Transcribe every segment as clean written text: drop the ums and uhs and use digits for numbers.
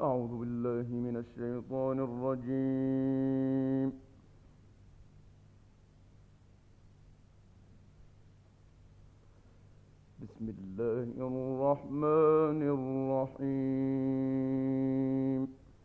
أعوذ بالله من الشيطان الرجيم. بسم الله الرحمن الرحيم.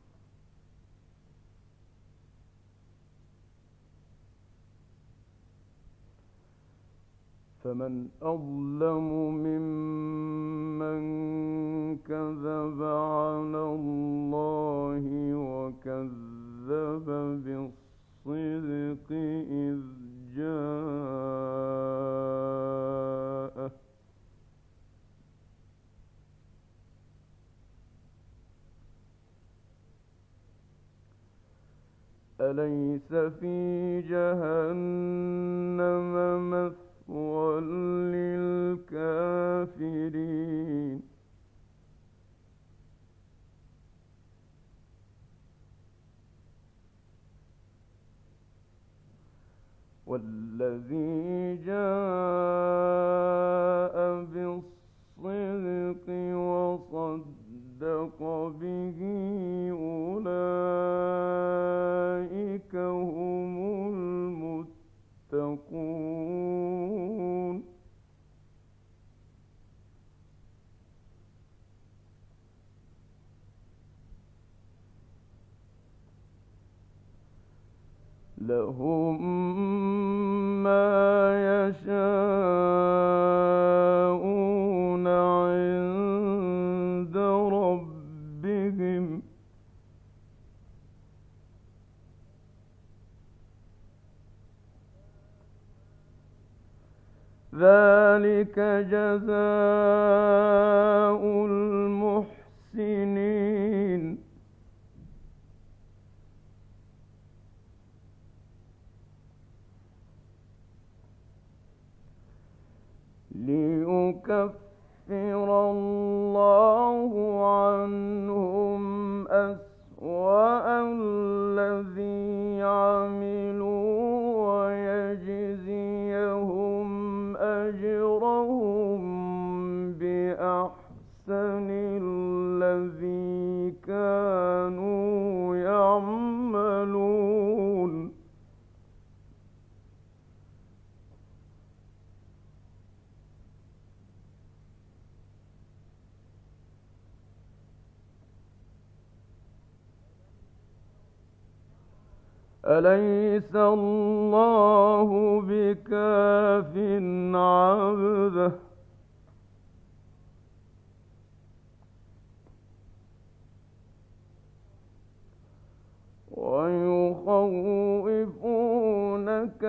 فمن أظلم ممن كذب على الله وكذب بالصدق إذ جاءه أليس في جهنم مثوى للكافرين والذي جاء بالصدق وصدق به أولئك هم المتقون لهم ما يشاءون عند ربهم ذلك جزاء المحسنين ليكفر الله عنهم أسوأ الذي عملوا ويجزيهم أجرهم بأحسن الذي كانوا يعملون أليس الله بكاف عبده ويخوفونك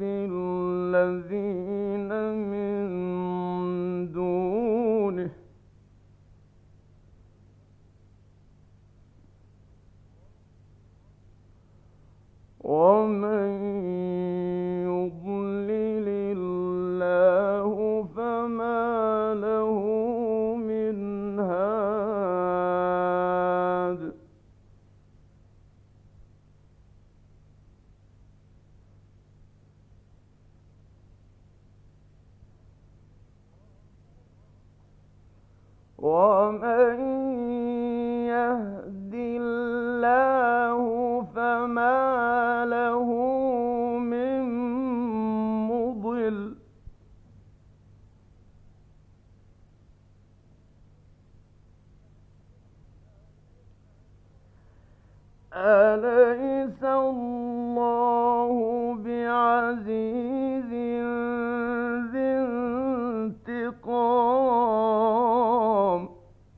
بالذين من دونه ومن يضلل الله فما له من هاد ومن يهد الله فما له من مضل أليس الله بعزيز ذي انتقام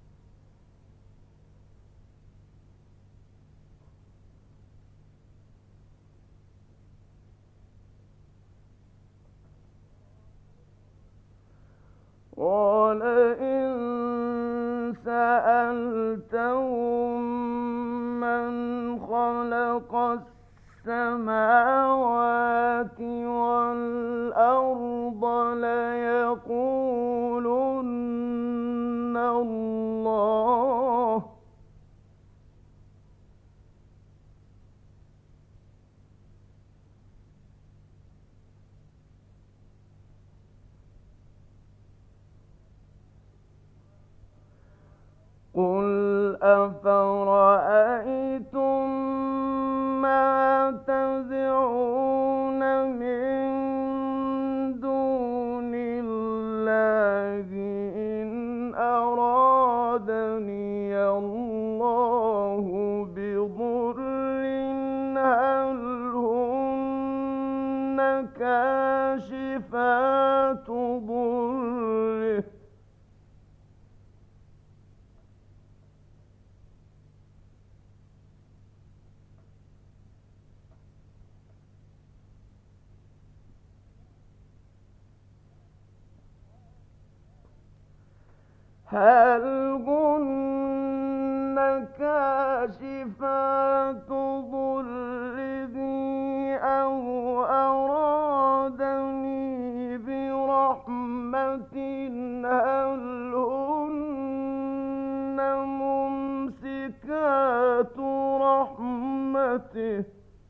ولئن سألتهم من خلق السماوات والأرض ليقولن الله قل أفرأيتم هل هن كاشفات ضره أو أرادني برحمة هل هن ممسكات رحمته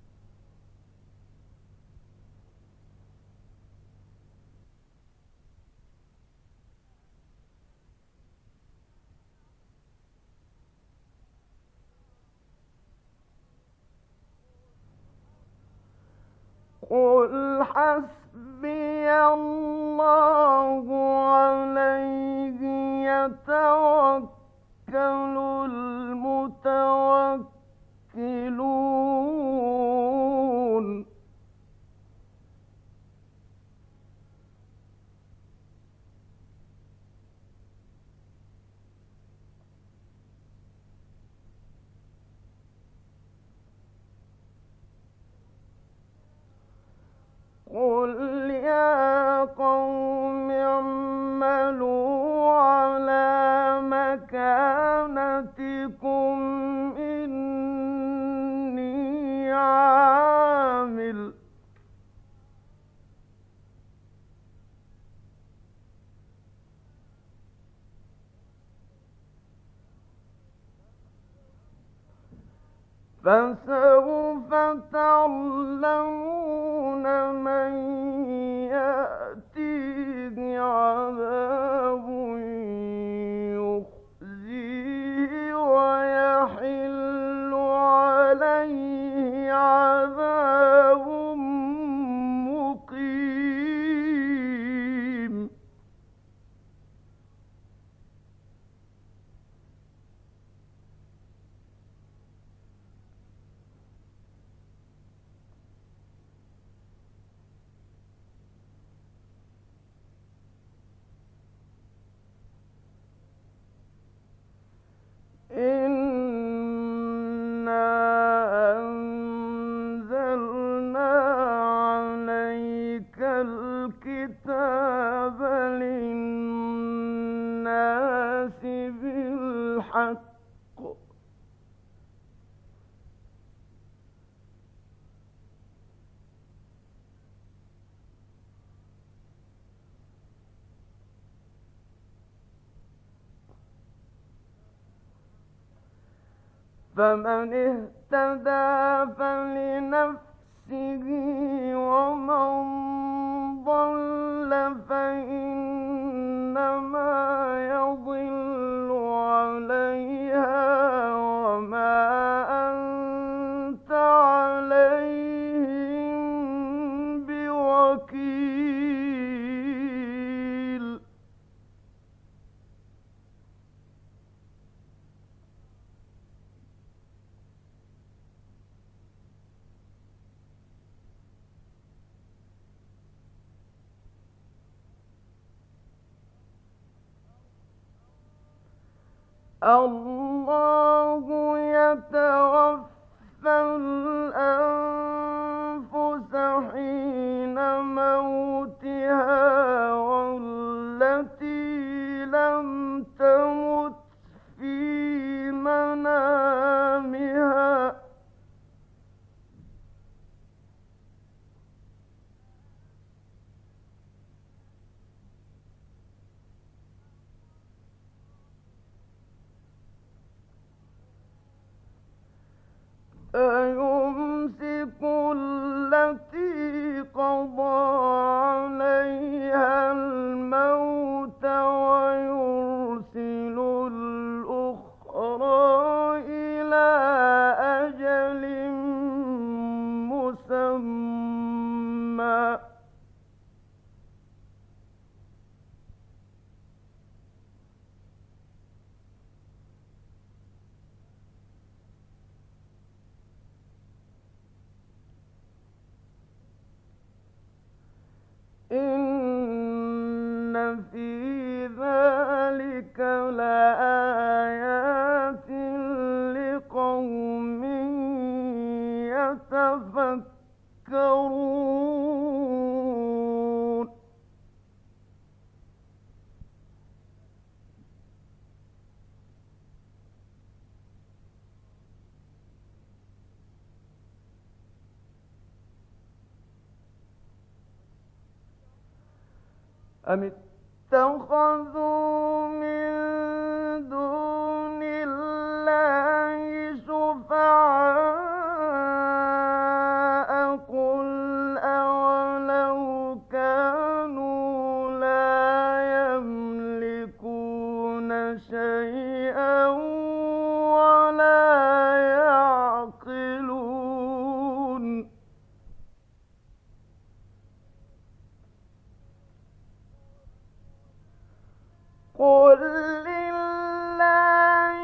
قل حسبي الله عليه يتوكل المتوكلون قل يا قوم اعملوا على مكانتكم إني عامل فسوف تعلمون من يأتيه عذاب يخزيه ويحل عليه عذاب مقيم إنا أنزلنا عليك الكتاب للناس بالحق فمن اهتدى فلنفسه ومن ضل فإنما يضل عليها وما أنت عليهم بوكيل الله يتوفى الأنفس حين موتها والتي لم تمت في منامها أيمسك التي قضى عليها الموت ويرسل الأخرى إلى أجل مسمى إن في ذلك لآيات لقوم يتفكرون أم اتخذوا من دون الله شفعاء قل أولو كانوا لا يملكون شيئا ولا يعقلون قل لله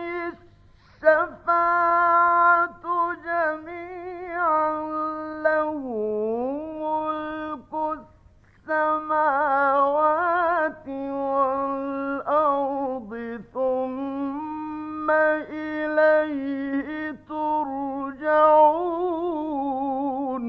الشفاعة جميعا له ملك السماوات والأرض ثم إليه ترجعون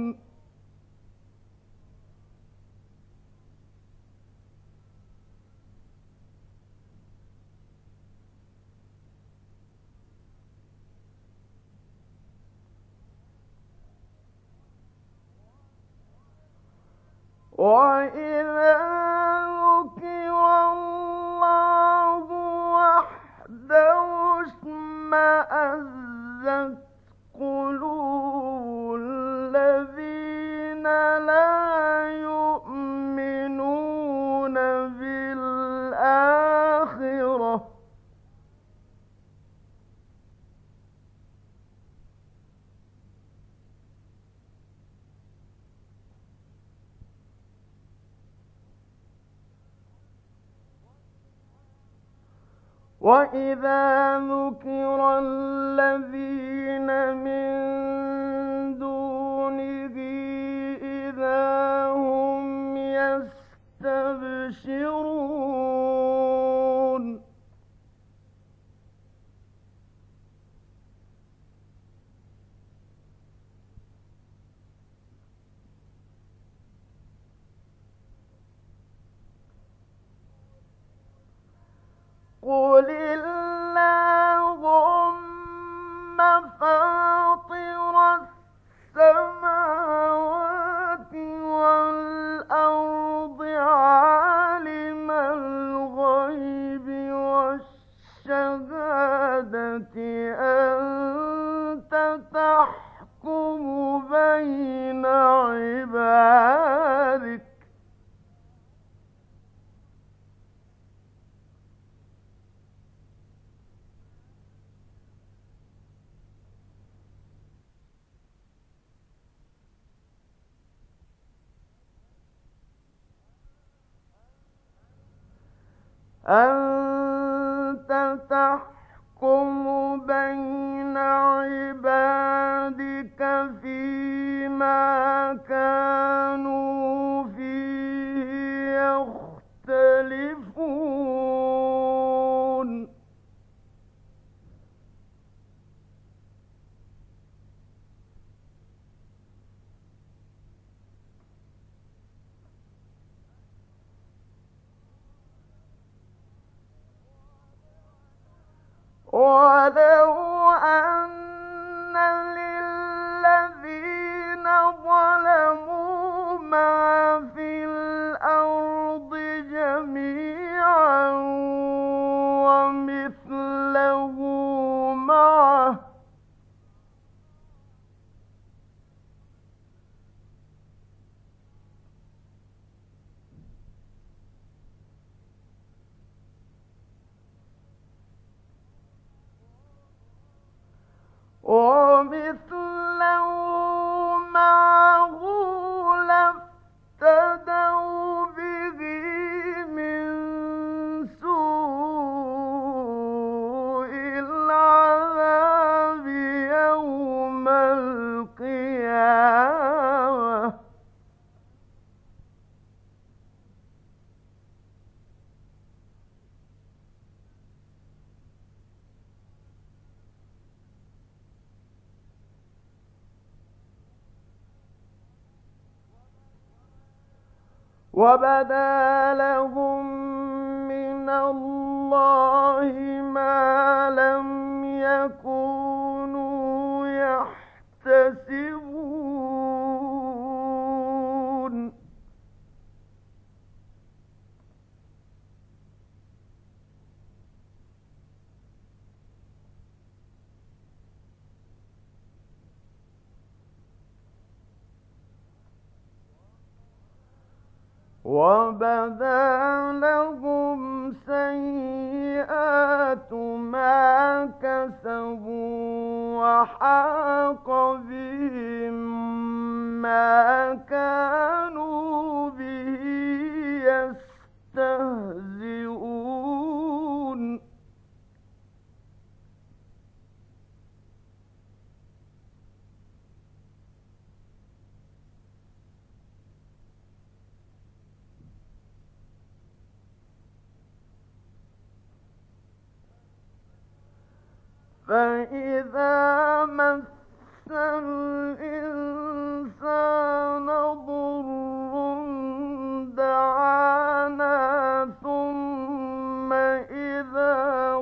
وإذا ذكر الله وحده اشمأزت قلوب الذين لا يؤمنون بالآخرة وإذا ذكر الذين من دونه إذا هم يستبشرون قل اللهم فاطر السماوات والأرض عالم الغيب والشهادة أنت تحكم بين عبادك أنت تحكم بين عبادك فيما كانوا فيه يختلفون ولو أن للذين ظلموا ما في الأرض جميعا ومثله معه ومثله معه لافتدوا به من سوء العذاب يوم القيامة وبدا لهم من الله ما لم يكونوا يحتسبون وبدا لهم سيئات ما كسبوا وحاق بهم ما كانوا به يستهزئون فإذا مس الإنسان ضر دعانا ثم إذا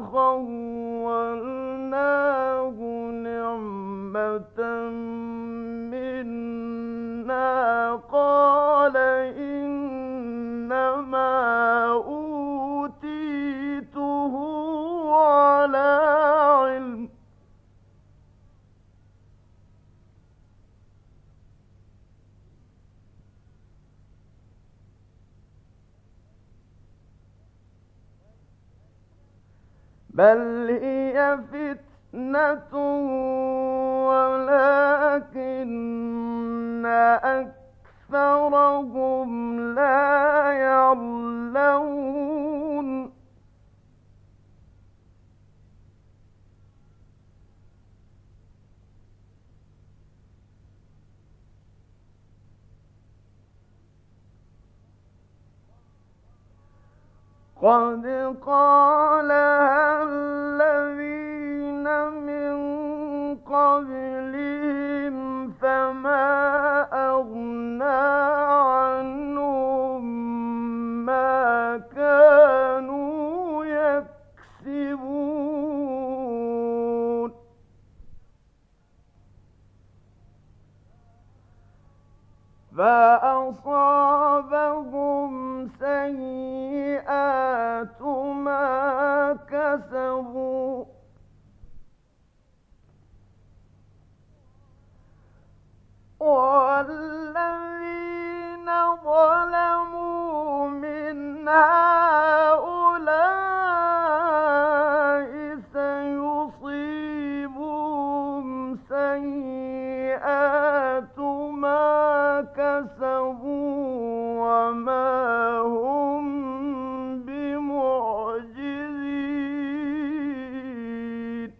خولناه نعمة منا قال إنما أوتيته على علم بل هي فتنة ولكن أكثرهم لا يعلمون قد قالها الذين من قبلهم فما أغنى عنهم ما كانوا يكسبون فأصابهم سيئات ما كسبوا والذين ظلموا من هؤلاء سيصيبهم سيئات ما كسبوا وما هم بمعجزين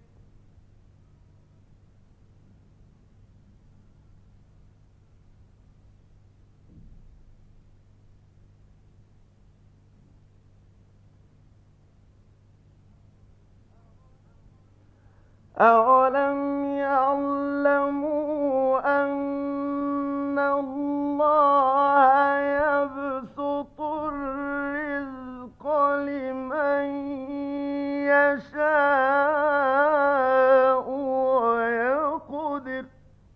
أولم يعلموا أن الله يبسط الرزق لمن يشاء ويقدر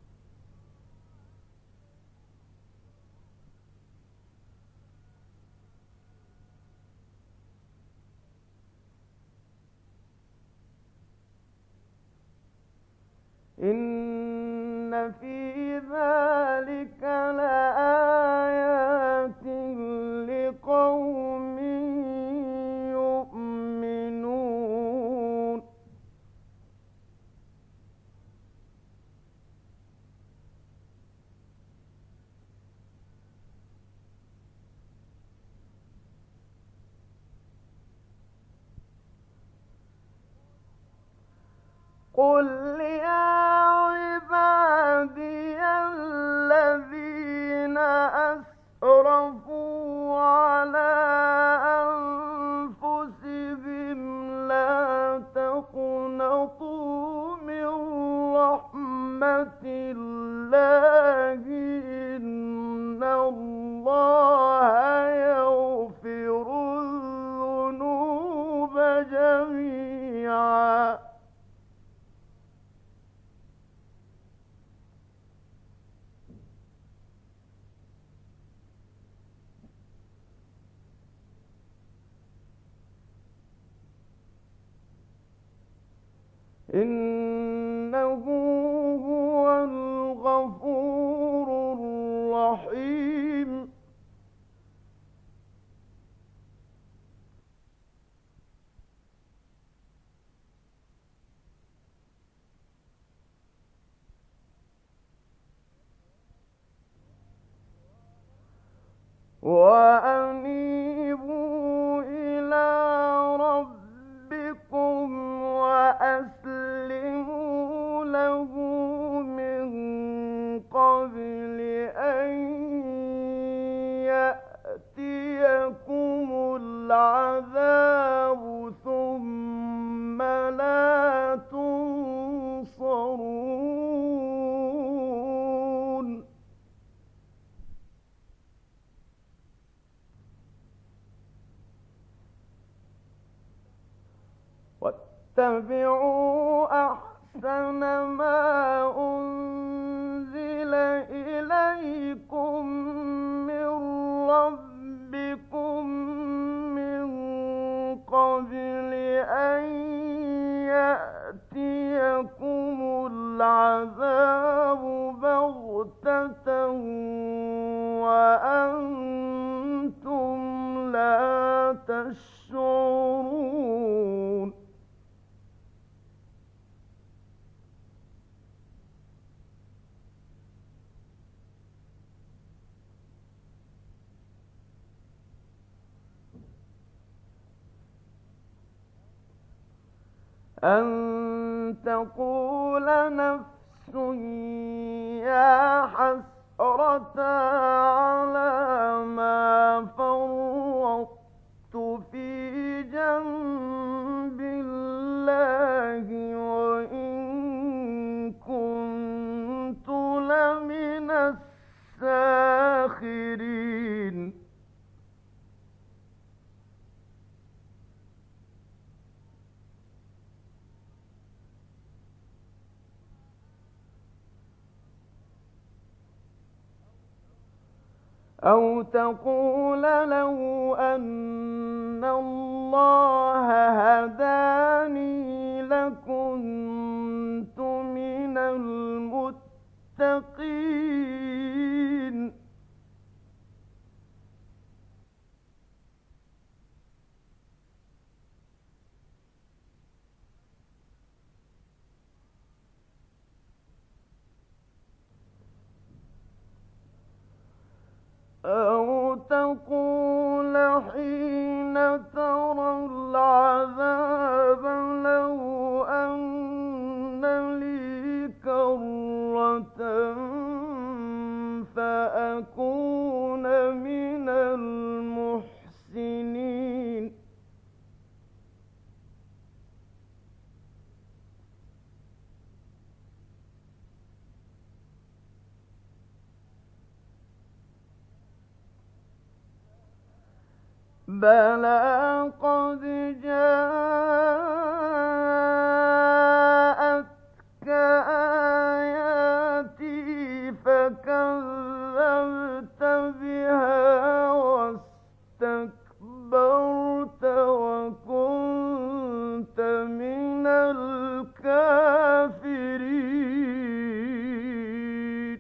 إن في ذلك لآيات لقوم يؤمنون قل يا عبادي الذين أسرفوا على أنفسهم لا تقنطوا من رحمة الله إن الله يغفر الذنوب جميعا إنه هو الغفور الرحيم اتبعوا أحسن ما أنزل إليكم من ربكم من قبل أن يأتيكم العذاب بغتة وأنتم لا تشعرون. أن تقول نفس يا حسرة على ما فرطت في جنب الله وإن كنت لمن الساخرين. أو تقول لو أن الله هداني لكنت من المتقين. أو تقول حين ترى العذاب لو أن لي كرة فأكون من المحسنين. بلى قد جاءتك آياتي فكذبت بها واستكبرت وكنت من الكافرين.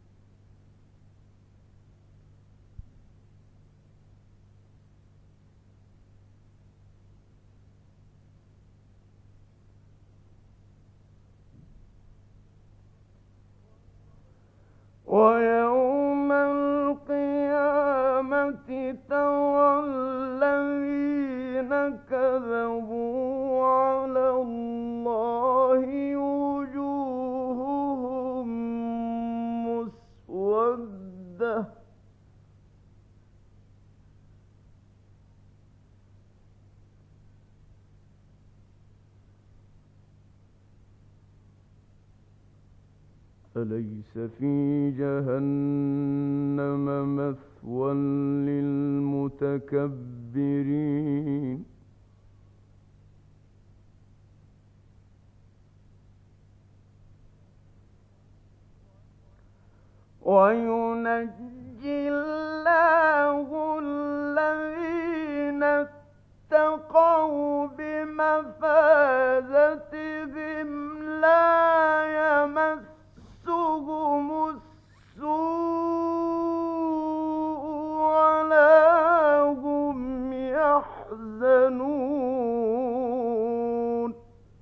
ويوم القيامة ترى الذين كذبوا على الله وجوههم مسودة أليس في جهنم مثوى للمتكبرين. وينجي الله الذين اتقوا بمفازتهم لا يمسهم السوء ولا هم يحزنون.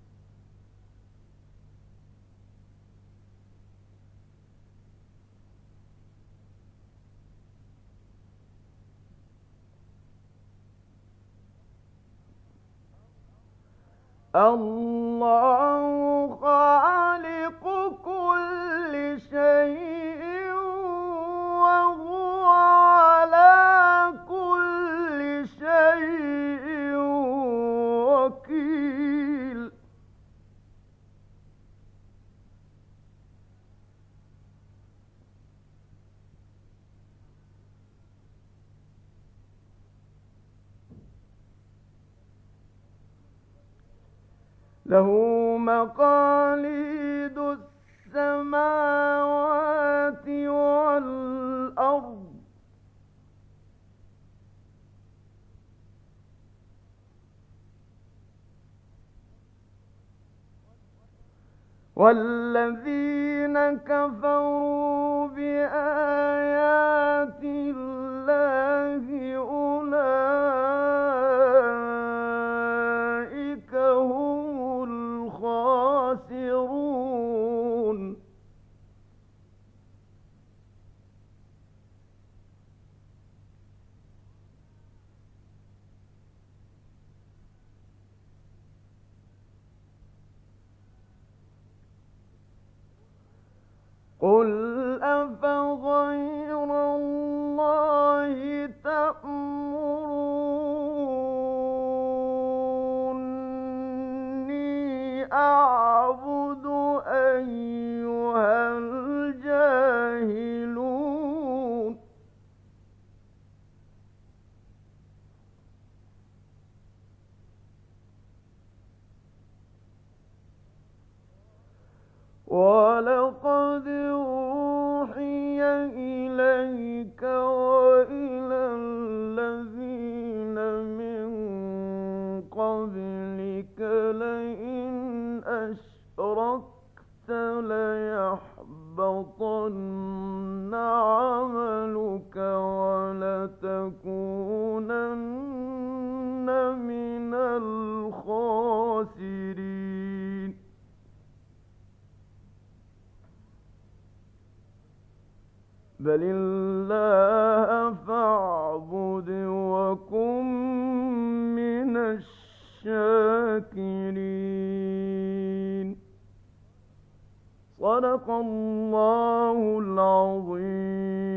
الله خالق كل شيء وهو على كل شيء وكيل. له مقاليد السماوات والأرض والذين كفروا بآيات الله أولئك هم الخاسرون قل أفغير الله تأمروني أعبد أيها الجاهلون ولقد أوحي إليك وإلى الذين من قبلك لئن أشركت ليحبطن عملك ولتكونن من الخاسرين بل الله فاعبد وكن من الشاكرين صدق الله العظيم.